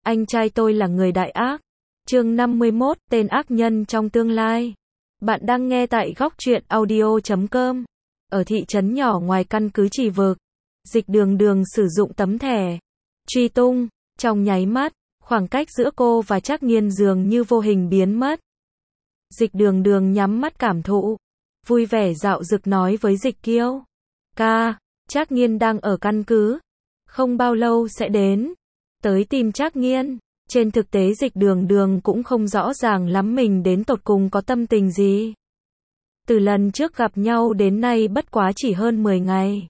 anh trai tôi là người đại ác. Chương 51, tên ác nhân trong tương lai. Bạn đang nghe tại góc truyện audio.com. Ở thị trấn nhỏ ngoài căn cứ Trì Vực, Dịch Đường sử dụng tấm thẻ truy tung, trong nháy mắt, khoảng cách giữa cô và Trác Nghiên dường như vô hình biến mất. Dịch Đường nhắm mắt cảm thụ, vui vẻ dạo dực nói với Dịch Kiêu. Ca, Trác Nghiên đang ở căn cứ, không bao lâu sẽ đến. Tới tìm Trác Nghiên. Trên thực tế Dịch Đường cũng không rõ ràng lắm mình đến tột cùng có tâm tình gì. Từ lần trước gặp nhau đến nay bất quá chỉ hơn 10 ngày.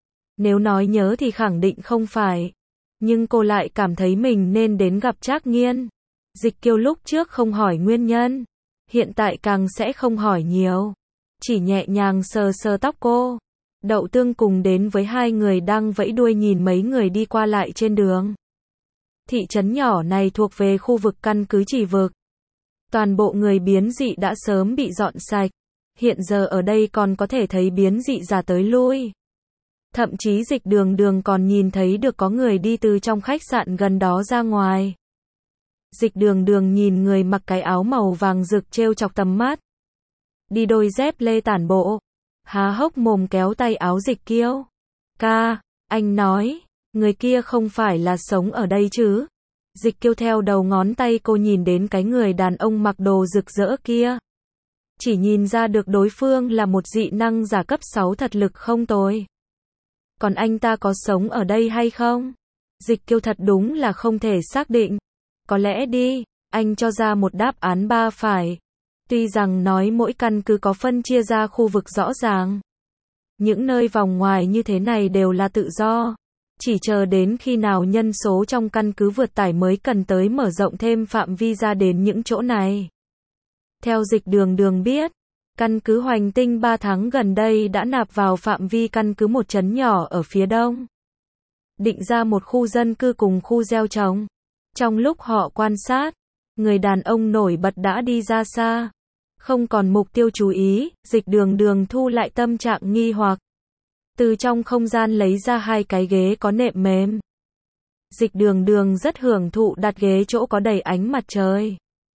Nếu nói nhớ thì khẳng định không phải. Nhưng cô lại cảm thấy mình nên đến gặp Trác Nghiên. Dịch Kiêu lúc trước không hỏi nguyên nhân. Hiện tại càng sẽ không hỏi nhiều. Chỉ nhẹ nhàng sờ sờ tóc cô. Đậu Tương cùng đến với hai người đang vẫy đuôi nhìn mấy người đi qua lại trên đường. Thị trấn nhỏ này thuộc về khu vực căn cứ Trì Vực. Toàn bộ người biến dị đã sớm bị dọn sạch. Hiện giờ ở đây còn có thể thấy biến dị giả tới lui. Thậm chí Dịch Đường còn nhìn thấy được có người đi từ trong khách sạn gần đó ra ngoài. Dịch Đường nhìn người mặc cái áo màu vàng rực trêu chọc tầm mắt. Đi đôi dép lê tản bộ. Há hốc mồm kéo tay áo Dịch Kiêu. Ca, anh nói, người kia không phải là sống ở đây chứ? Dịch Kiêu theo đầu ngón tay cô nhìn đến cái người đàn ông mặc đồ rực rỡ kia. Chỉ nhìn ra được đối phương là một dị năng giả cấp 6 thật lực không tồi. Còn anh ta có sống ở đây hay không? Dịch Kiêu thật đúng là không thể xác định. Có lẽ đi, anh cho ra một đáp án ba phải. Tuy rằng nói mỗi căn cứ có phân chia ra khu vực rõ ràng. Những nơi vòng ngoài như thế này đều là tự do. Chỉ chờ đến khi nào nhân số trong căn cứ vượt tải mới cần tới mở rộng thêm phạm vi ra đến những chỗ này. Theo Dịch Đường biết, căn cứ Hoành Tinh 3 tháng gần đây đã nạp vào phạm vi căn cứ một trấn nhỏ ở phía đông. Định ra một khu dân cư cùng khu gieo trồng. Trong lúc họ quan sát, người đàn ông nổi bật đã đi ra xa. Không còn mục tiêu chú ý, Dịch Đường thu lại tâm trạng nghi hoặc. Từ trong không gian lấy ra hai cái ghế có nệm mềm. Dịch Đường rất hưởng thụ đặt ghế chỗ có đầy ánh mặt trời.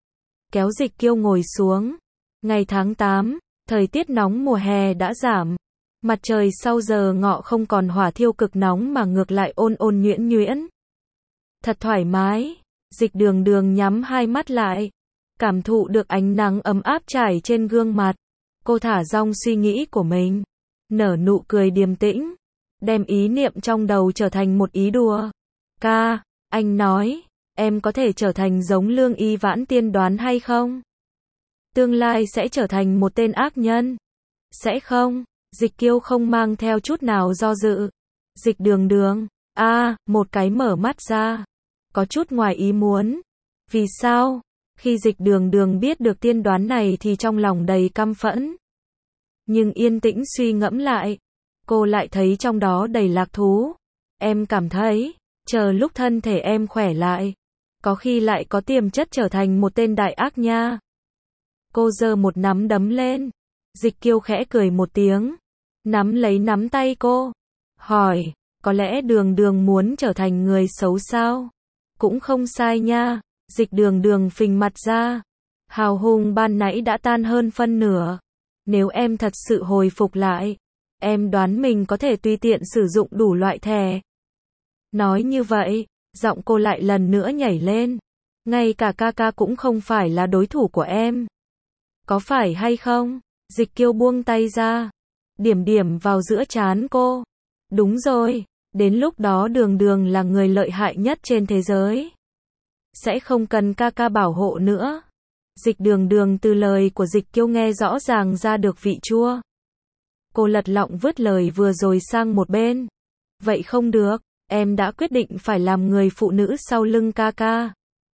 Kéo Dịch Kiêu ngồi xuống. Ngày tháng 8, thời tiết nóng mùa hè đã giảm. Mặt trời sau giờ ngọ không còn hỏa thiêu cực nóng mà ngược lại ôn nhuyễn. Thật thoải mái. Dịch Đường nhắm hai mắt lại. Cảm thụ được ánh nắng ấm áp trải trên gương mặt. Cô thả dong suy nghĩ của mình. Nở nụ cười điềm tĩnh. Đem ý niệm trong đầu trở thành một ý đùa. Ca, anh nói, em có thể trở thành giống Lương Y Vãn tiên đoán hay không? Tương lai sẽ trở thành một tên ác nhân. Sẽ không? Dịch Kiêu không mang theo chút nào do dự. Dịch Đường, một cái mở mắt ra. Có chút ngoài ý muốn. Vì sao? Khi Dịch Đường biết được tiên đoán này thì trong lòng đầy căm phẫn. Nhưng yên tĩnh suy ngẫm lại, cô lại thấy trong đó đầy lạc thú. Em cảm thấy, chờ lúc thân thể em khỏe lại, có khi lại có tiềm chất trở thành một tên đại ác nha. Cô giơ một nắm đấm lên. Dịch Kiêu khẽ cười một tiếng, nắm lấy nắm tay cô, hỏi, có lẽ Đường muốn trở thành người xấu sao? Cũng không sai nha. Dịch Đường phình mặt ra. Hào hùng ban nãy đã tan hơn phân nửa. Nếu em thật sự hồi phục lại, em đoán mình có thể tùy tiện sử dụng đủ loại thẻ. Nói như vậy, giọng cô lại lần nữa nhảy lên. Ngay cả ca cũng không phải là đối thủ của em. Có phải hay không? Dịch Kiêu buông tay ra. Điểm vào giữa trán cô. Đúng rồi, đến lúc đó Đường là người lợi hại nhất trên thế giới. Sẽ không cần ca bảo hộ nữa. Dịch Đường từ lời của Dịch Kiêu nghe rõ ràng ra được vị chua. Cô lật lọng vứt lời vừa rồi sang một bên. Vậy không được, em đã quyết định phải làm người phụ nữ sau lưng ca.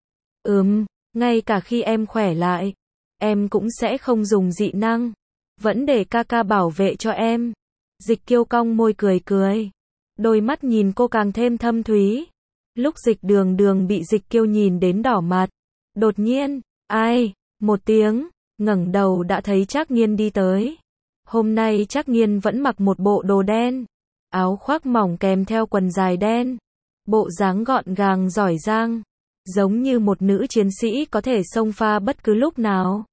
Ngay cả khi em khỏe lại, em cũng sẽ không dùng dị năng. Vẫn để ca bảo vệ cho em. Dịch Kiêu cong môi cười. Đôi mắt nhìn cô càng thêm thâm thúy. Lúc Dịch Đường bị Dịch Kiêu nhìn đến đỏ mặt. Đột nhiên, ai? Một tiếng, ngẩng đầu đã thấy Trác Nghiên đi tới. Hôm nay Trác Nghiên vẫn mặc một bộ đồ đen, áo khoác mỏng kèm theo quần dài đen. Bộ dáng gọn gàng giỏi giang. giống như một nữ chiến sĩ có thể xông pha bất cứ lúc nào.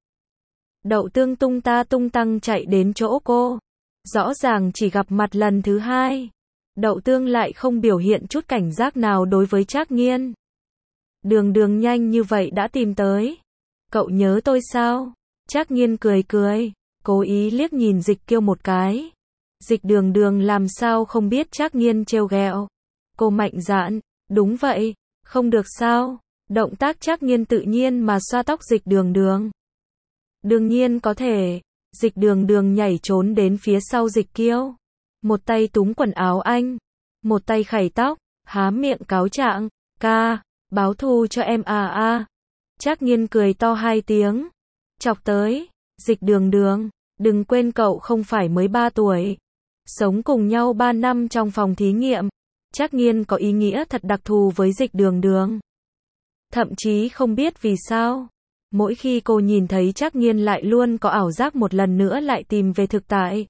Đậu Tương tung ta tung tăng chạy đến chỗ cô. Rõ ràng chỉ gặp mặt lần thứ hai. Đậu Tương lại không biểu hiện chút cảnh giác nào đối với Trác Nghiên. Đường Đường nhanh như vậy đã tìm tới. Cậu nhớ tôi sao? Trác Nghiên cười cười, cố ý liếc nhìn Dịch Kiêu một cái. Dịch Đường Đường làm sao không biết Trác Nghiên trêu ghẹo. Cô mạnh dạn, đúng vậy, không được sao? Động tác Trác Nghiên tự nhiên mà xoa tóc Dịch Đường Đường. Đương nhiên có thể. Dịch Đường Đường nhảy trốn đến phía sau Dịch Kiêu. Một tay túm quần áo anh, một tay khẩy tóc, há miệng cáo trạng, ca, báo thù cho em à. Trác Nghiên cười to hai tiếng, chọc tới, Dịch Đường Đường, đừng quên cậu không phải mới 3 tuổi. Sống cùng nhau 3 năm trong phòng thí nghiệm, Trác Nghiên có ý nghĩa thật đặc thù với Dịch Đường Đường. Thậm chí không biết vì sao, mỗi khi cô nhìn thấy Trác Nghiên lại luôn có ảo giác một lần nữa lại tìm về thực tại.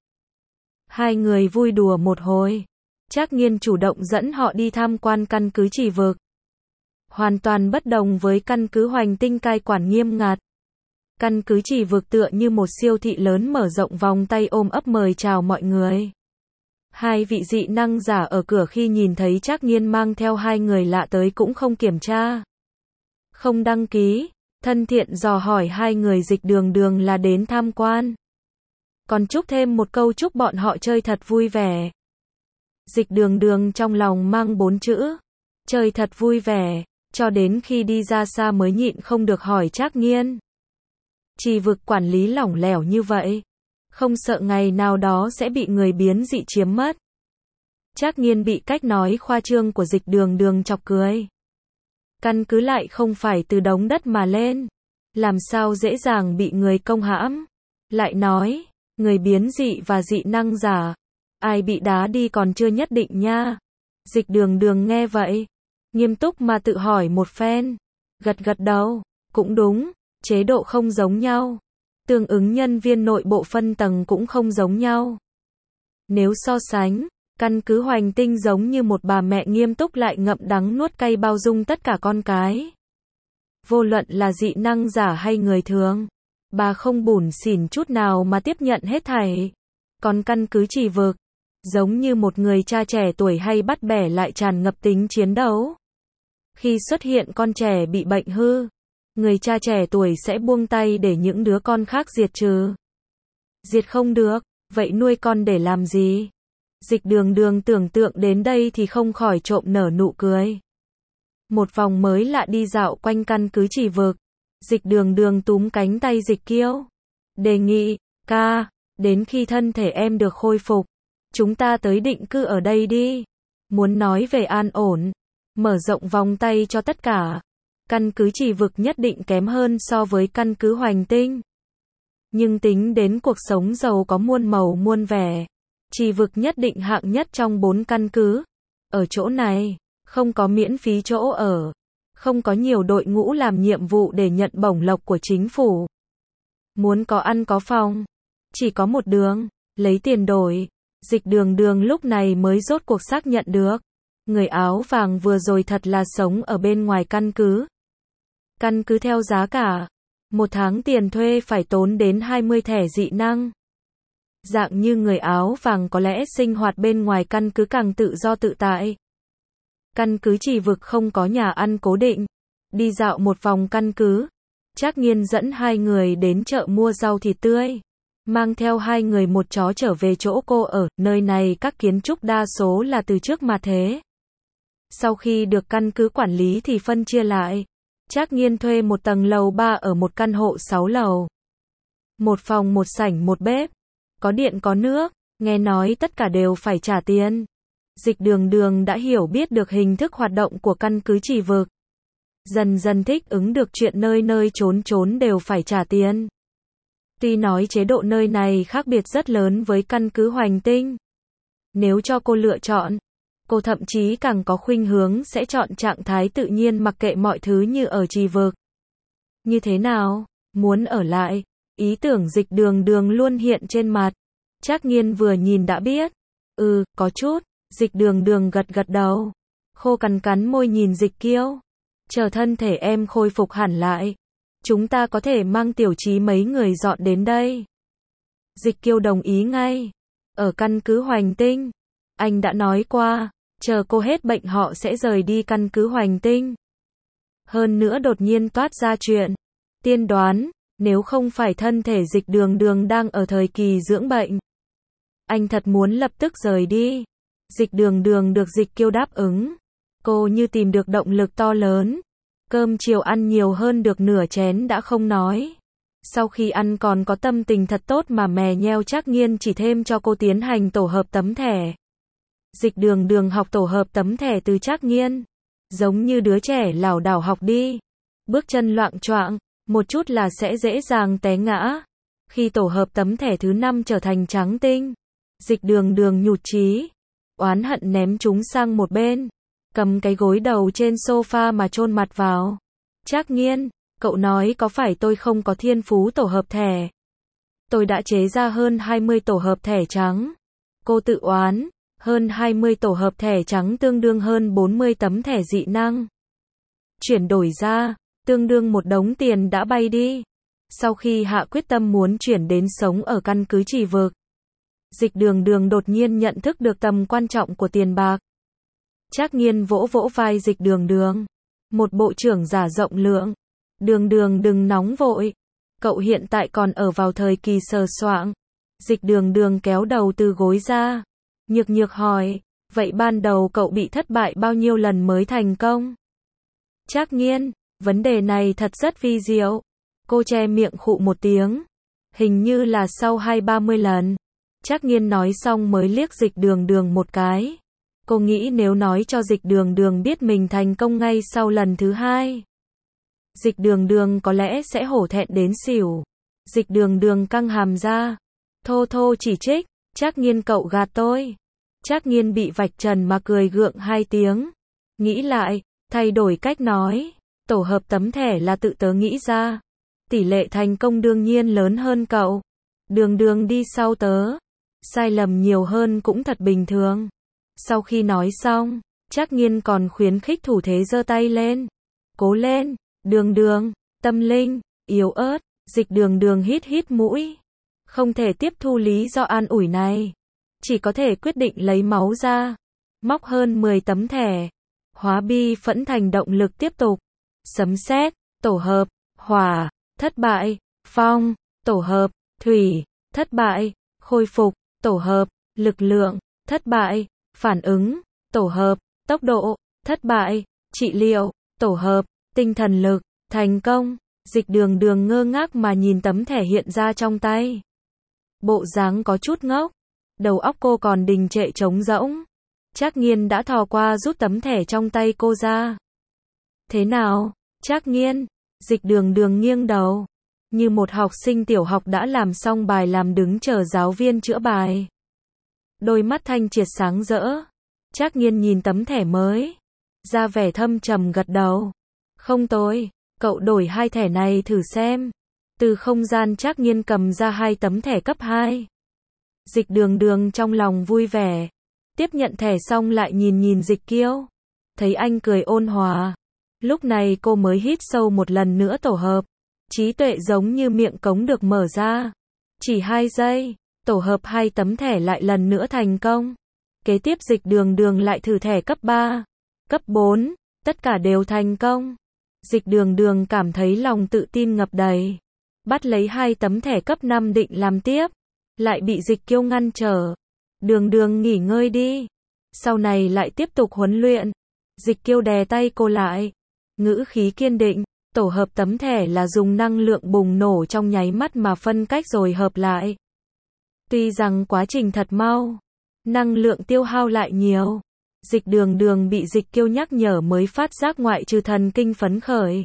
Hai người vui đùa một hồi, Trác Nghiên chủ động dẫn họ đi tham quan căn cứ Trì Vực. Hoàn toàn bất đồng với căn cứ Hoành Tinh cai quản nghiêm ngặt. Căn cứ Trì Vực tựa như một siêu thị lớn mở rộng vòng tay ôm ấp mời chào mọi người. Hai vị dị năng giả ở cửa khi nhìn thấy Trác Nghiên mang theo hai người lạ tới cũng không kiểm tra, không đăng ký, thân thiện dò hỏi hai người Dịch Đường Đường là đến tham quan. Còn chúc thêm một câu chúc bọn họ chơi thật vui vẻ. Dịch Đường Đường trong lòng mang 4 chữ, chơi thật vui vẻ, cho đến khi đi ra xa mới nhịn không được hỏi Trác Nghiên. Trì Vực quản lý lỏng lẻo như vậy, không sợ ngày nào đó sẽ bị người biến dị chiếm mất. Trác Nghiên bị cách nói khoa trương của Dịch Đường Đường chọc cười. Căn cứ lại không phải từ đống đất mà lên, làm sao dễ dàng bị người công hãm. Lại nói, người biến dị và dị năng giả, ai bị đá đi còn chưa nhất định nha. Dịch Đường Đường nghe vậy, nghiêm túc mà tự hỏi một phen, gật gật đầu, cũng đúng, chế độ không giống nhau, tương ứng nhân viên nội bộ phân tầng cũng không giống nhau. Nếu so sánh, căn cứ Hoành Tinh giống như một bà mẹ nghiêm túc lại ngậm đắng nuốt cay bao dung tất cả con cái. Vô luận là dị năng giả hay người thường, bà không bủn xỉn chút nào mà tiếp nhận hết thảy. Còn căn cứ Trì Vực, giống như một người cha trẻ tuổi hay bắt bẻ lại tràn ngập tính chiến đấu. Khi xuất hiện con trẻ bị bệnh hư, người cha trẻ tuổi sẽ buông tay để những đứa con khác diệt trừ. Diệt không được, vậy nuôi con để làm gì? Dịch Đường Đường tưởng tượng đến đây thì không khỏi trộm nở nụ cười. Một vòng mới lạ đi dạo quanh căn cứ Trì Vực. Dịch Đường Đường túm cánh tay Dịch Kiêu, đề nghị, ca, đến khi thân thể em được khôi phục, chúng ta tới định cư ở đây đi. Muốn nói về an ổn, mở rộng vòng tay cho tất cả. Căn cứ Trì Vực nhất định kém hơn so với căn cứ Hoành Tinh. Nhưng tính đến cuộc sống giàu có muôn màu muôn vẻ, Trì Vực nhất định hạng nhất trong 4 căn cứ. Ở chỗ này, không có miễn phí chỗ ở, không có nhiều đội ngũ làm nhiệm vụ để nhận bổng lộc của chính phủ. Muốn có ăn có phòng, chỉ có một đường, lấy tiền đổi. Dịch Đường Đường lúc này mới rốt cuộc xác nhận được, người áo vàng vừa rồi thật là sống ở bên ngoài căn cứ. Căn cứ theo giá cả, 1 tháng tiền thuê phải tốn đến 20 thẻ dị năng. Dạng như người áo vàng có lẽ sinh hoạt bên ngoài căn cứ càng tự do tự tại. Căn cứ Trì Vực không có nhà ăn cố định. Đi dạo một vòng căn cứ, Trác Nghiên dẫn hai người đến chợ mua rau thịt tươi, mang theo hai người một chó trở về chỗ cô ở. Nơi này các kiến trúc đa số là từ trước mà thế. Sau khi được căn cứ quản lý thì phân chia lại. Trác Nghiên thuê một tầng lầu 3 ở một căn hộ 6 lầu. Một phòng một sảnh một bếp, có điện có nước, nghe nói tất cả đều phải trả tiền. Dịch Đường Đường đã hiểu biết được hình thức hoạt động của căn cứ Trì Vực. Dần dần thích ứng được chuyện nơi nơi trốn trốn đều phải trả tiền. Tuy nói chế độ nơi này khác biệt rất lớn với căn cứ Hoành Tinh. Nếu cho cô lựa chọn, cô thậm chí càng có khuynh hướng sẽ chọn trạng thái tự nhiên mặc kệ mọi thứ như ở Trì Vực. Như thế nào? Muốn ở lại? Ý tưởng Dịch Đường Đường luôn hiện trên mặt. Trác Nghiên vừa nhìn đã biết. Có chút. Dịch Đường Đường gật gật đầu. Khô cằn cắn môi nhìn Dịch Kiêu. Chờ thân thể em khôi phục hẳn lại, chúng ta có thể mang Tiểu Chí mấy người dọn đến đây. Dịch Kiêu đồng ý ngay. Ở căn cứ Hoành Tinh, anh đã nói qua, chờ cô hết bệnh họ sẽ rời đi căn cứ Hoành Tinh. Hơn nữa đột nhiên toát ra chuyện tiên đoán, nếu không phải thân thể Dịch Đường Đường đang ở thời kỳ dưỡng bệnh, anh thật muốn lập tức rời đi. Dịch Đường Đường được Dịch Kiêu đáp ứng. Cô như tìm được động lực to lớn. Cơm chiều ăn nhiều hơn được nửa chén đã không nói. Sau khi ăn còn có tâm tình thật tốt mà mè nheo Trác Nghiên chỉ thêm cho cô tiến hành tổ hợp tấm thẻ. Dịch Đường Đường học tổ hợp tấm thẻ từ Trác Nghiên. Giống như đứa trẻ lảo đảo học đi. Bước chân loạng choạng, một chút là sẽ dễ dàng té ngã. Khi tổ hợp tấm thẻ thứ 5 trở thành trắng tinh, Dịch Đường Đường nhụt chí, oán hận ném chúng sang một bên, cầm cái gối đầu trên sofa mà chôn mặt vào. Trác Nghiên, cậu nói có phải tôi không có thiên phú tổ hợp thẻ? Tôi đã chế ra hơn 20 tổ hợp thẻ trắng. Cô tự oán, hơn 20 tổ hợp thẻ trắng tương đương hơn 40 tấm thẻ dị năng. Chuyển đổi ra, tương đương một đống tiền đã bay đi. Sau khi hạ quyết tâm muốn chuyển đến sống ở căn cứ Trì Vực, Dịch Đường Đường đột nhiên nhận thức được tầm quan trọng của tiền bạc. Trác Nghiên vỗ vỗ vai Dịch Đường Đường. Một bộ trưởng giả rộng lượng. Đường Đường đừng nóng vội. Cậu hiện tại còn ở vào thời kỳ sờ soạng. Dịch Đường Đường kéo đầu từ gối ra. Nhược nhược hỏi, vậy ban đầu cậu bị thất bại bao nhiêu lần mới thành công? Trác Nghiên, vấn đề này thật rất vi diệu. Cô che miệng khụ một tiếng. Hình như là sau 20-30 lần. Trác Nghiên nói xong mới liếc Dịch Đường Đường một cái. Cô nghĩ nếu nói cho Dịch Đường Đường biết mình thành công ngay sau lần thứ 2, Dịch Đường Đường có lẽ sẽ hổ thẹn đến xỉu. Dịch Đường Đường căng hàm ra, thô thô chỉ trích, Trác Nghiên cậu gạt tôi. Trác Nghiên bị vạch trần mà cười gượng 2 tiếng. Nghĩ lại, thay đổi cách nói, tổ hợp tấm thẻ là tự tớ nghĩ ra. Tỷ lệ thành công đương nhiên lớn hơn cậu. Đường Đường đi sau tớ. Sai lầm nhiều hơn cũng thật bình thường. Sau khi nói xong, Trác Nghiên còn khuyến khích thủ thế giơ tay lên. Cố lên, Đường Đường, tâm linh, yếu ớt. Dịch Đường Đường hít hít mũi. Không thể tiếp thu lý do an ủi này. Chỉ có thể quyết định lấy máu ra. Móc hơn 10 tấm thẻ. Hóa bi phẫn thành động lực tiếp tục. Sấm sét, tổ hợp, hỏa, thất bại. Phong, tổ hợp, thủy, thất bại. Khôi phục, tổ hợp, lực lượng, thất bại. Phản ứng, tổ hợp, tốc độ, thất bại. Trị liệu, tổ hợp, tinh thần lực, thành công. Dịch Đường Đường ngơ ngác mà nhìn tấm thẻ hiện ra trong tay. Bộ dáng có chút ngốc. Đầu óc cô còn đình trệ trống rỗng. Trác Nghiên đã thò qua rút tấm thẻ trong tay cô ra. Thế nào, Trác Nghiên? Dịch Đường Đường nghiêng đầu. Như một học sinh tiểu học đã làm xong bài làm đứng chờ giáo viên chữa bài. Đôi mắt thanh triệt sáng rỡ. Trác Nghiên nhìn tấm thẻ mới. Ra vẻ thâm trầm gật đầu. Không tồi, cậu đổi 2 thẻ này thử xem. Từ không gian Trác Nghiên cầm ra 2 tấm thẻ cấp 2. Dịch Đường Đường trong lòng vui vẻ. Tiếp nhận thẻ xong lại nhìn Dịch Kiêu. Thấy anh cười ôn hòa. Lúc này cô mới hít sâu một lần nữa tổ hợp. Trí tuệ giống như miệng cống được mở ra. Chỉ 2 giây, tổ hợp 2 tấm thẻ lại lần nữa thành công. Kế tiếp Dịch Đường Đường lại thử thẻ cấp 3, cấp 4, tất cả đều thành công. Dịch Đường Đường cảm thấy lòng tự tin ngập đầy. Bắt lấy 2 tấm thẻ cấp 5 định làm tiếp. Lại bị Dịch Kiêu ngăn trở. Đường Đường nghỉ ngơi đi. Sau này lại tiếp tục huấn luyện. Dịch Kiêu đè tay cô lại. Ngữ khí kiên định. Tổ hợp tấm thẻ là dùng năng lượng bùng nổ trong nháy mắt mà phân cách rồi hợp lại. Tuy rằng quá trình thật mau, năng lượng tiêu hao lại nhiều. Dịch Đường Đường bị Dịch Kiêu nhắc nhở mới phát giác ngoại trừ thần kinh phấn khởi.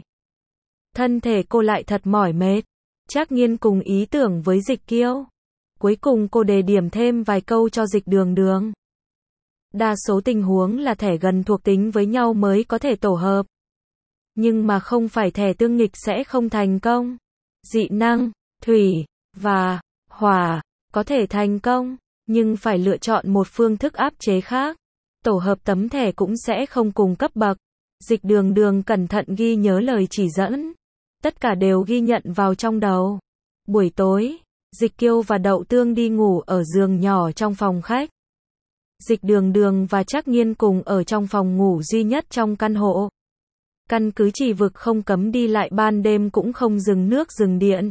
Thân thể cô lại thật mỏi mệt. Trác Nghiên cùng ý tưởng với Dịch Kiêu. Cuối cùng cô đề điểm thêm vài câu cho Dịch Đường Đường. Đa số tình huống là thẻ gần thuộc tính với nhau mới có thể tổ hợp. Nhưng mà không phải thẻ tương nghịch sẽ không thành công. Dị năng, thủy, và hỏa có thể thành công, nhưng phải lựa chọn một phương thức áp chế khác. Tổ hợp tấm thẻ cũng sẽ không cùng cấp bậc. Dịch Đường Đường cẩn thận ghi nhớ lời chỉ dẫn. Tất cả đều ghi nhận vào trong đầu. Buổi tối, Dịch Kiêu và Đậu Tương đi ngủ ở giường nhỏ trong phòng khách. Dịch Đường Đường và Trác Nghiên cùng ở trong phòng ngủ duy nhất trong căn hộ. Căn cứ Trì Vực không cấm đi lại ban đêm cũng không dừng nước dừng điện.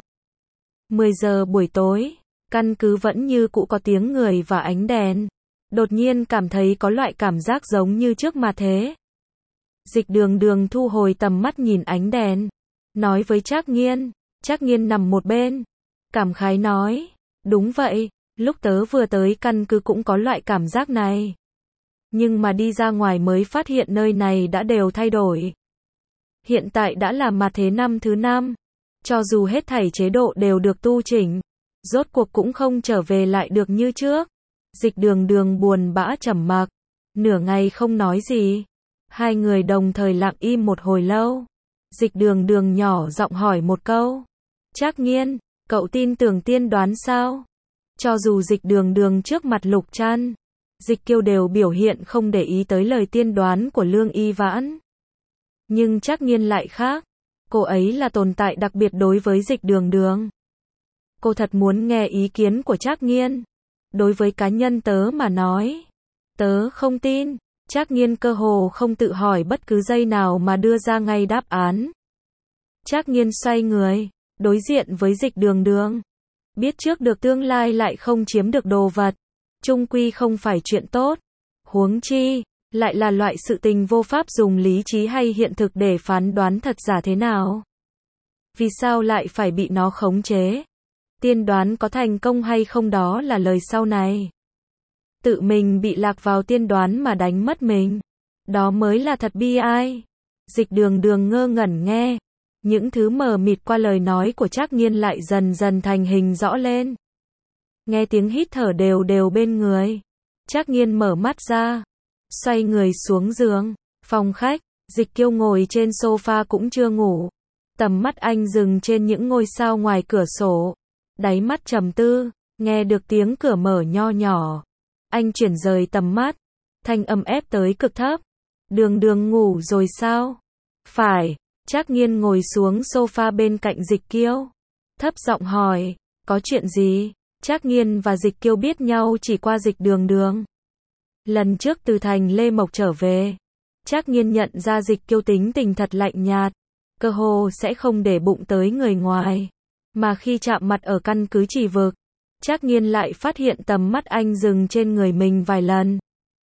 10 giờ buổi tối, căn cứ vẫn như cũ có tiếng người và ánh đèn. Đột nhiên cảm thấy có loại cảm giác giống như trước mà thế. Dịch Đường Đường thu hồi tầm mắt nhìn ánh đèn, nói với Trác Nghiên. Trác Nghiên nằm một bên, cảm khái nói, đúng vậy, lúc tớ vừa tới căn cứ cũng có loại cảm giác này. Nhưng mà đi ra ngoài mới phát hiện nơi này đã đều thay đổi. Hiện tại đã là mặt thế năm thứ 5. Cho dù hết thảy chế độ đều được tu chỉnh, rốt cuộc cũng không trở về lại được như trước. Dịch Đường Đường buồn bã trầm mặc, nửa ngày không nói gì. Hai người đồng thời lặng im một hồi lâu. Dịch Đường Đường nhỏ giọng hỏi một câu. Trác Nghiên, cậu tin tưởng tiên đoán sao? Cho dù Dịch Đường Đường trước mặt Lục Trăn, Dịch Kiêu đều biểu hiện không để ý tới lời tiên đoán của Lương Y Vãn. Nhưng Trác Nghiên lại khác. Cô ấy là tồn tại đặc biệt đối với Dịch Đường Đường. Cô thật muốn nghe ý kiến của Trác Nghiên. Đối với cá nhân tớ mà nói, tớ không tin. Trác Nghiên cơ hồ không tự hỏi bất cứ giây nào mà đưa ra ngay đáp án. Trác Nghiên xoay người, đối diện với Dịch Đường Đường. Biết trước được tương lai lại không chiếm được đồ vật, chung quy không phải chuyện tốt. Huống chi, lại là loại sự tình vô pháp dùng lý trí hay hiện thực để phán đoán thật giả thế nào. Vì sao lại phải bị nó khống chế? Tiên đoán có thành công hay không đó là lời sau này. Tự mình bị lạc vào tiên đoán mà đánh mất mình. Đó mới là thật bi ai. Dịch Đường Đường ngơ ngẩn nghe. Những thứ mờ mịt qua lời nói của Trác Nghiên lại dần dần thành hình rõ lên. Nghe tiếng hít thở đều đều bên người. Trác Nghiên mở mắt ra, xoay người xuống giường. Phòng khách, Dịch Kiêu ngồi trên sofa cũng chưa ngủ. Tầm mắt anh dừng trên những ngôi sao ngoài cửa sổ. Đáy mắt trầm tư, nghe được tiếng cửa mở nho nhỏ. Anh chuyển rời tầm mắt, thanh âm ép tới cực thấp. Đường Đường ngủ rồi sao? Phải. Trác Nghiên ngồi xuống sofa bên cạnh Dịch Kiêu, thấp giọng hỏi, có chuyện gì? Trác Nghiên và Dịch Kiêu biết nhau chỉ qua Dịch Đường Đường. Lần trước từ thành Lê Mộc trở về, Trác Nghiên nhận ra Dịch Kiêu tính tình thật lạnh nhạt, cơ hồ sẽ không để bụng tới người ngoài. Mà khi chạm mặt ở căn cứ Trì Vực, Trác Nghiên lại phát hiện tầm mắt anh dừng trên người mình vài lần.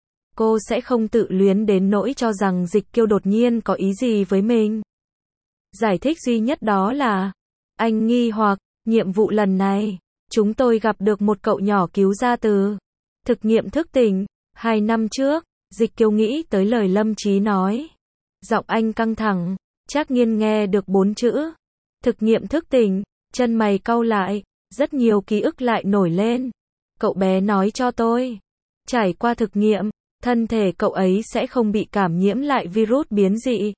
Cô sẽ không tự luyến đến nỗi cho rằng Dịch Kiêu đột nhiên có ý gì với mình. Giải thích duy nhất đó là, anh nghi hoặc, nhiệm vụ lần này, chúng tôi gặp được một cậu nhỏ cứu ra từ thực nghiệm thức tỉnh. 2 năm trước, Dịch Kiêu nghĩ tới lời Lâm Chí nói. Giọng anh căng thẳng, Trác Nghiên nghe được 4 chữ. Thực nghiệm thức tỉnh, chân mày cau lại, rất nhiều ký ức lại nổi lên. Cậu bé nói cho tôi, trải qua thực nghiệm, thân thể cậu ấy sẽ không bị cảm nhiễm lại virus biến dị.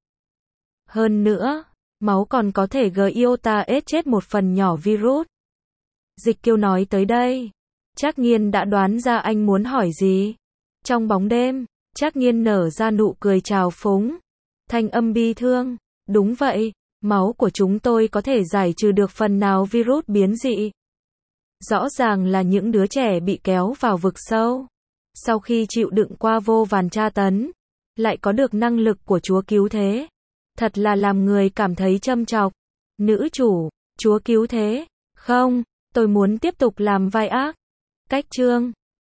Hơn nữa, máu còn có thể gây iota ết chết một phần nhỏ virus. Dịch Kiêu nói tới đây, Trác Nghiên đã đoán ra anh muốn hỏi gì. Trong bóng đêm, Trác Nghiên nở ra nụ cười trào phúng, thanh âm bi thương, đúng vậy, máu của chúng tôi có thể giải trừ được phần nào virus biến dị. Rõ ràng là những đứa trẻ bị kéo vào vực sâu, sau khi chịu đựng qua vô vàn tra tấn, lại có được năng lực của Chúa Cứu Thế. Thật là làm người cảm thấy châm chọc. Nữ chủ, Chúa Cứu Thế, không, tôi muốn tiếp tục làm vai ác. Cách chương